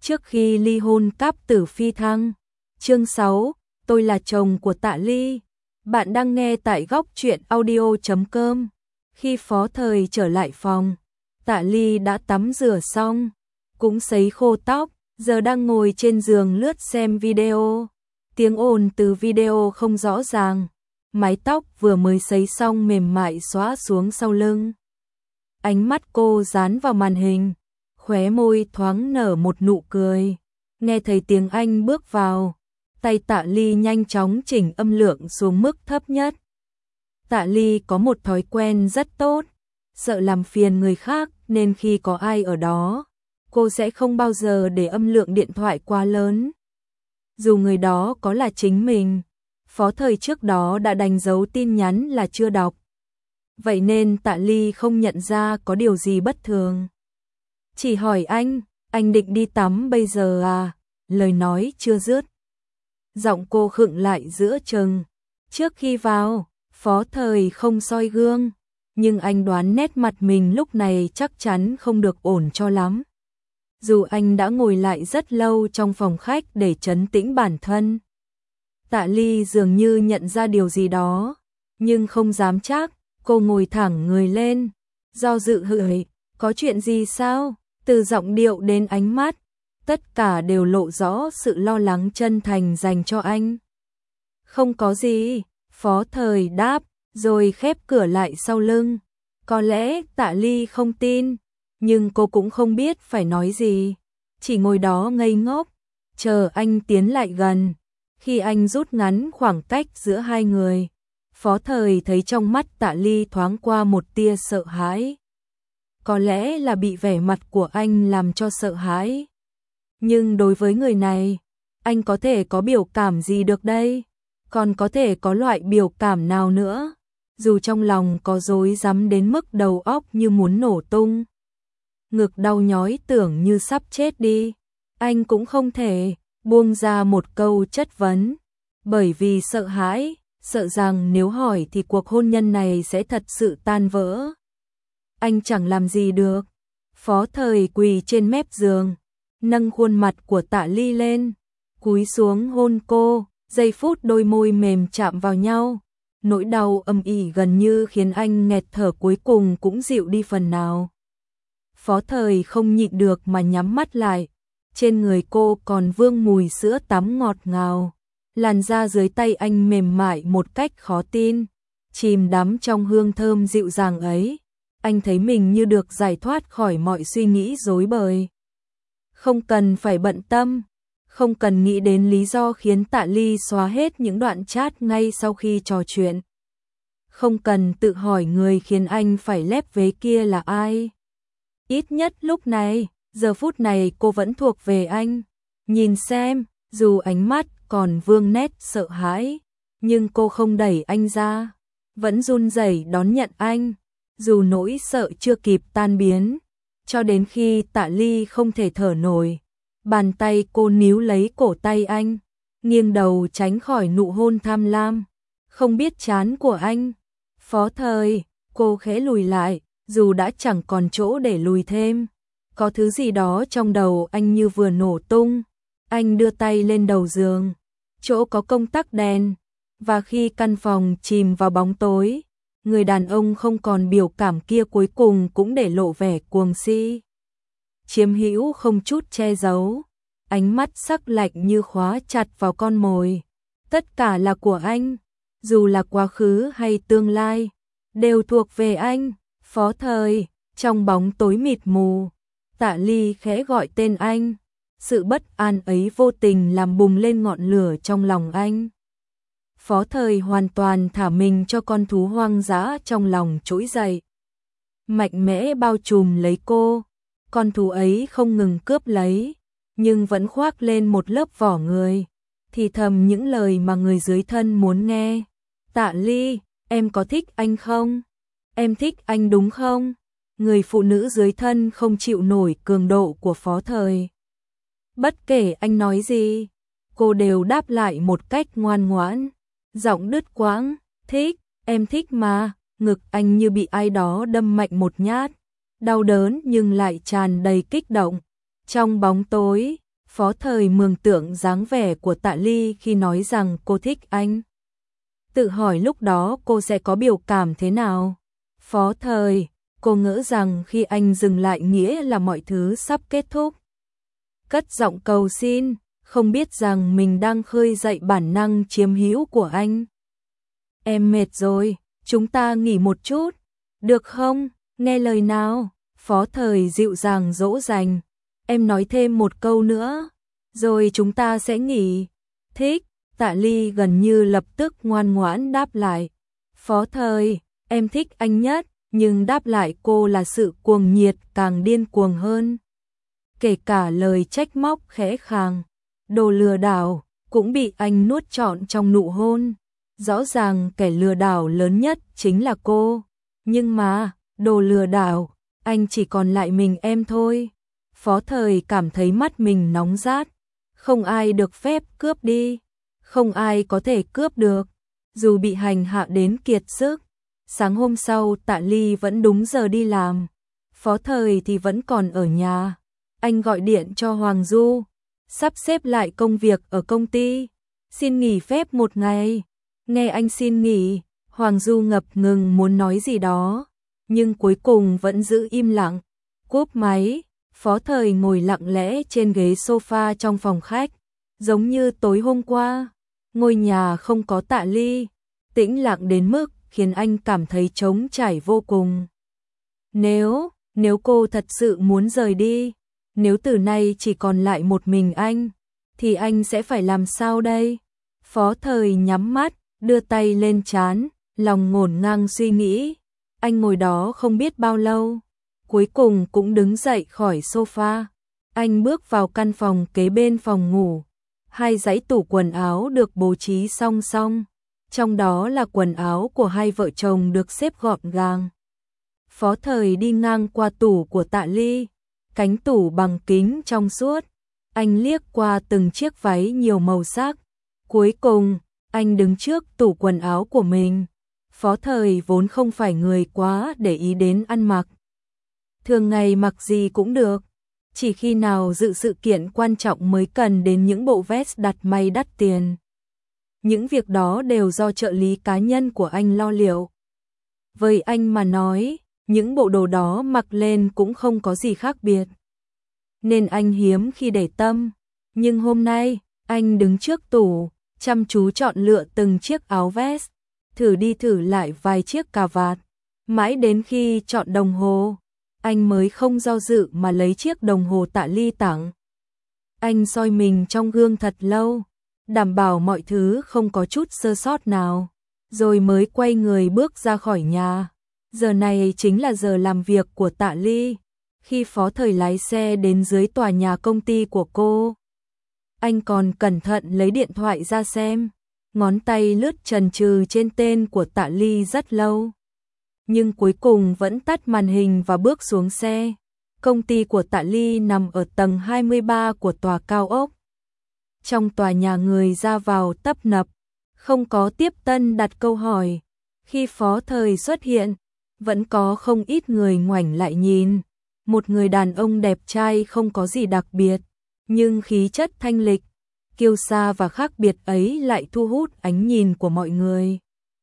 Trước khi ly hôn cáp tử phi thăng. Chương 6, tôi là chồng của Tạ Ly. Bạn đang nghe tại góc truyện audio.com. Khi Phó Thời trở lại phòng, Tạ Ly đã tắm rửa xong, cũng sấy khô tóc, giờ đang ngồi trên giường lướt xem video. Tiếng ồn từ video không rõ ràng, mái tóc vừa mới sấy xong mềm mại xõa xuống sau lưng. Ánh mắt cô dán vào màn hình, khóe môi thoáng nở một nụ cười. Nghe thấy tiếng anh bước vào, tay Tạ Ly nhanh chóng chỉnh âm lượng xuống mức thấp nhất. Tạ Ly có một thói quen rất tốt, sợ làm phiền người khác nên khi có ai ở đó, cô sẽ không bao giờ để âm lượng điện thoại quá lớn. Dù người đó có là chính mình, Phó Thời trước đó đã đánh dấu tin nhắn là chưa đọc. Vậy nên Tạ Ly không nhận ra có điều gì bất thường. Chỉ hỏi anh định đi tắm bây giờ à? Lời nói chưa dứt, giọng cô khựng lại giữa chừng. Trước khi vào, Phó Thời không soi gương, nhưng anh đoán nét mặt mình lúc này chắc chắn không được ổn cho lắm. Dù anh đã ngồi lại rất lâu trong phòng khách để trấn tĩnh bản thân. Tạ Ly dường như nhận ra điều gì đó, nhưng không dám chắc. Cô ngồi thẳng người lên, do dự hỏi, có chuyện gì sao? Từ giọng điệu đến ánh mắt, tất cả đều lộ rõ sự lo lắng chân thành dành cho anh. Không có gì, Phó Thời đáp, rồi khép cửa lại sau lưng. Có lẽ Tạ Ly không tin, nhưng cô cũng không biết phải nói gì. Chỉ ngồi đó ngây ngốc, chờ anh tiến lại gần. Khi anh rút ngắn khoảng cách giữa hai người, Phó Thời thấy trong mắt Tạ Ly thoáng qua một tia sợ hãi. Có lẽ là bị vẻ mặt của anh làm cho sợ hãi. Nhưng đối với người này, anh có thể có biểu cảm gì được đây? Còn có thể có loại biểu cảm nào nữa? Dù trong lòng có rối rắm đến mức đầu óc như muốn nổ tung, ngực đau nhói tưởng như sắp chết đi, anh cũng không thể buông ra một câu chất vấn, bởi vì sợ hãi. Sợ rằng nếu hỏi thì cuộc hôn nhân này sẽ thật sự tan vỡ. Anh chẳng làm gì được. Phó Thời quỳ trên mép giường, nâng khuôn mặt của Tạ Ly lên, cúi xuống hôn cô. Giây phút đôi môi mềm chạm vào nhau, nỗi đau âm ỉ gần như khiến anh nghẹt thở cuối cùng cũng dịu đi phần nào. Phó Thời không nhịn được mà nhắm mắt lại. Trên người cô còn vương mùi sữa tắm ngọt ngào. Làn da dưới tay anh mềm mại một cách khó tin, chìm đắm trong hương thơm dịu dàng ấy. Anh thấy mình như được giải thoát khỏi mọi suy nghĩ rối bời. Không cần phải bận tâm, không cần nghĩ đến lý do khiến Tạ Ly xóa hết những đoạn chat ngay sau khi trò chuyện. Không cần tự hỏi người khiến anh phải lép vế kia là ai. Ít nhất lúc này, giờ phút này cô vẫn thuộc về anh. Nhìn xem, dù ánh mắt còn vương nét sợ hãi, nhưng cô không đẩy anh ra, vẫn run rẩy đón nhận anh, dù nỗi sợ chưa kịp tan biến. Cho đến khi Tạ Ly không thể thở nổi, bàn tay cô níu lấy cổ tay anh, nghiêng đầu tránh khỏi nụ hôn tham lam, không biết chán của anh. Phó Thời, cô khẽ lùi lại, dù đã chẳng còn chỗ để lùi thêm. Có thứ gì đó trong đầu anh như vừa nổ tung. Anh đưa tay lên đầu giường, chỗ có công tắc đèn, và khi căn phòng chìm vào bóng tối, người đàn ông không còn biểu cảm kia cuối cùng cũng để lộ vẻ cuồng si. Chiếm hữu không chút che giấu, ánh mắt sắc lạnh như khóa chặt vào con mồi. Tất cả là của anh, dù là quá khứ hay tương lai, đều thuộc về anh. Phó Thời, trong bóng tối mịt mù, Tạ Ly khẽ gọi tên anh. Sự bất an ấy vô tình làm bùng lên ngọn lửa trong lòng anh. Phó Thời hoàn toàn thả mình cho con thú hoang dã trong lòng trỗi dậy, mạnh mẽ bao trùm lấy cô. Con thú ấy không ngừng cướp lấy, nhưng vẫn khoác lên một lớp vỏ người, thì thầm những lời mà người dưới thân muốn nghe. Tạ Ly, em có thích anh không? Em thích anh đúng không? Người phụ nữ dưới thân không chịu nổi cường độ của Phó Thời. Bất kể anh nói gì, cô đều đáp lại một cách ngoan ngoãn, giọng đứt quãng, thích, em thích mà. Ngực anh như bị ai đó đâm mạnh một nhát, đau đớn nhưng lại tràn đầy kích động. Trong bóng tối, Phó Thời mường tượng dáng vẻ của Tạ Ly khi nói rằng cô thích anh. Tự hỏi lúc đó cô sẽ có biểu cảm thế nào? Phó Thời, cô ngỡ rằng khi anh dừng lại nghĩa là mọi thứ sắp kết thúc. Cất giọng cầu xin, không biết rằng mình đang khơi dậy bản năng chiếm hữu của anh. Em mệt rồi, chúng ta nghỉ một chút, được không? Nghe lời nào? Phó Thời dịu dàng dỗ dành. Em nói thêm một câu nữa, rồi chúng ta sẽ nghỉ. Thích, Tạ Ly gần như lập tức ngoan ngoãn đáp lại. Phó Thời, em thích anh nhất, nhưng đáp lại cô là sự cuồng nhiệt càng điên cuồng hơn. Kể cả lời trách móc khẽ khàng, đồ lừa đảo, cũng bị anh nuốt trọn trong nụ hôn. Rõ ràng kẻ lừa đảo lớn nhất chính là cô. Nhưng mà, đồ lừa đảo, anh chỉ còn lại mình em thôi. Phó Thời cảm thấy mắt mình nóng rát. Không ai được phép cướp đi. Không ai có thể cướp được. Dù bị hành hạ đến kiệt sức. Sáng hôm sau Tạ Ly vẫn đúng giờ đi làm. Phó Thời thì vẫn còn ở nhà. Anh gọi điện cho Hoàng Du. Sắp xếp lại công việc ở công ty. Xin nghỉ phép một ngày. Nghe anh xin nghỉ, Hoàng Du ngập ngừng muốn nói gì đó. Nhưng cuối cùng vẫn giữ im lặng. Cúp máy, Phó Thời ngồi lặng lẽ trên ghế sofa trong phòng khách. Giống như tối hôm qua, ngôi nhà không có Tạ Ly. Tĩnh lặng đến mức khiến anh cảm thấy trống trải vô cùng. Nếu cô thật sự muốn rời đi, nếu từ nay chỉ còn lại một mình anh, thì anh sẽ phải làm sao đây? Phó Thời nhắm mắt, đưa tay lên trán, lòng ngổn ngang suy nghĩ. Anh ngồi đó không biết bao lâu, cuối cùng cũng đứng dậy khỏi sofa. Anh bước vào căn phòng kế bên phòng ngủ. Hai dãy tủ quần áo được bố trí song song, trong đó là quần áo của hai vợ chồng được xếp gọn gàng. Phó Thời đi ngang qua tủ của Tạ Ly, cánh tủ bằng kính trong suốt. Anh liếc qua từng chiếc váy nhiều màu sắc. Cuối cùng, anh đứng trước tủ quần áo của mình. Phó Thời vốn không phải người quá để ý đến ăn mặc. Thường ngày mặc gì cũng được. Chỉ khi nào dự sự kiện quan trọng mới cần đến những bộ vest đặt may đắt tiền. Những việc đó đều do trợ lý cá nhân của anh lo liệu. Với anh mà nói, những bộ đồ đó mặc lên cũng không có gì khác biệt. Nên anh hiếm khi để tâm. Nhưng hôm nay, anh đứng trước tủ, chăm chú chọn lựa từng chiếc áo vest, thử đi thử lại vài chiếc cà vạt. Mãi đến khi chọn đồng hồ, anh mới không do dự mà lấy chiếc đồng hồ Tạ Ly tặng. Anh soi mình trong gương thật lâu, đảm bảo mọi thứ không có chút sơ sót nào, rồi mới quay người bước ra khỏi nhà. Giờ này chính là giờ làm việc của Tạ Ly. Khi Phó Thời lái xe đến dưới tòa nhà công ty của cô, anh còn cẩn thận lấy điện thoại ra xem, ngón tay lướt chần chừ trên tên của Tạ Ly rất lâu. Nhưng cuối cùng vẫn tắt màn hình và bước xuống xe. Công ty của Tạ Ly nằm ở tầng 23 của tòa cao ốc. Trong tòa nhà người ra vào tấp nập, không có tiếp tân đặt câu hỏi. Khi Phó Thời xuất hiện, vẫn có không ít người ngoảnh lại nhìn. Một người đàn ông đẹp trai không có gì đặc biệt, nhưng khí chất thanh lịch, kiêu sa và khác biệt ấy lại thu hút ánh nhìn của mọi người.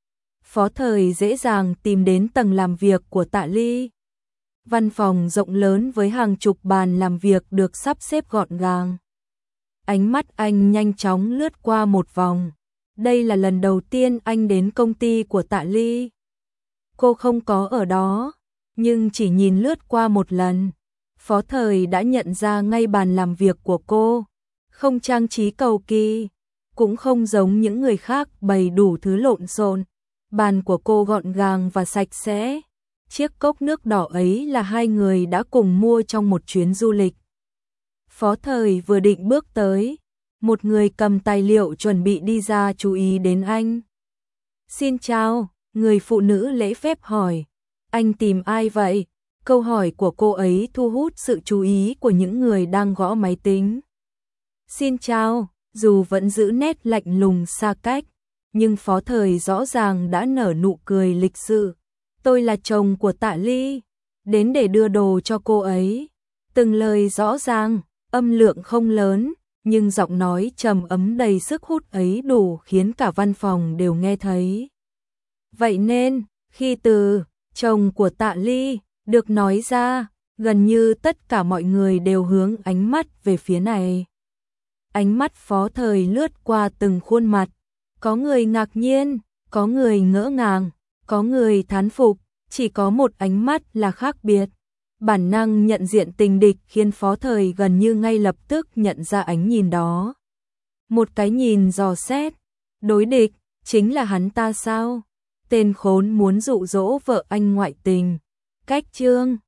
Phó Thời dễ dàng tìm đến tầng làm việc của Tạ Ly. Văn phòng rộng lớn với hàng chục bàn làm việc được sắp xếp gọn gàng. Ánh mắt anh nhanh chóng lướt qua một vòng. Đây là lần đầu tiên anh đến công ty của Tạ Ly. Cô không có ở đó, nhưng chỉ nhìn lướt qua một lần, Phó Thời đã nhận ra ngay bàn làm việc của cô. Không trang trí cầu kỳ, cũng không giống những người khác bày đủ thứ lộn xộn. Bàn của cô gọn gàng và sạch sẽ. Chiếc cốc nước đỏ ấy là hai người đã cùng mua trong một chuyến du lịch. Phó Thời vừa định bước tới, một người cầm tài liệu chuẩn bị đi ra chú ý đến anh. Xin chào, người phụ nữ lễ phép hỏi. Anh tìm ai vậy? Câu hỏi của cô ấy thu hút sự chú ý của những người đang gõ máy tính. Xin chào, dù vẫn giữ nét lạnh lùng xa cách, nhưng Phó Thời rõ ràng đã nở nụ cười lịch sự. Tôi là chồng của Tạ Ly, đến để đưa đồ cho cô ấy. Từng lời rõ ràng, âm lượng không lớn, nhưng giọng nói trầm ấm đầy sức hút ấy đủ khiến cả văn phòng đều nghe thấy. Vậy nên, khi từ chồng của Tạ Ly được nói ra, gần như tất cả mọi người đều hướng ánh mắt về phía này. Ánh mắt Phó Thời lướt qua từng khuôn mặt, có người ngạc nhiên, có người ngỡ ngàng, có người thán phục, chỉ có một ánh mắt là khác biệt. Bản năng nhận diện tình địch khiến Phó Thời gần như ngay lập tức nhận ra ánh nhìn đó. Một cái nhìn dò xét, đối địch, chính là hắn ta sao? Tên khốn muốn dụ dỗ vợ anh ngoại tình. Cách chương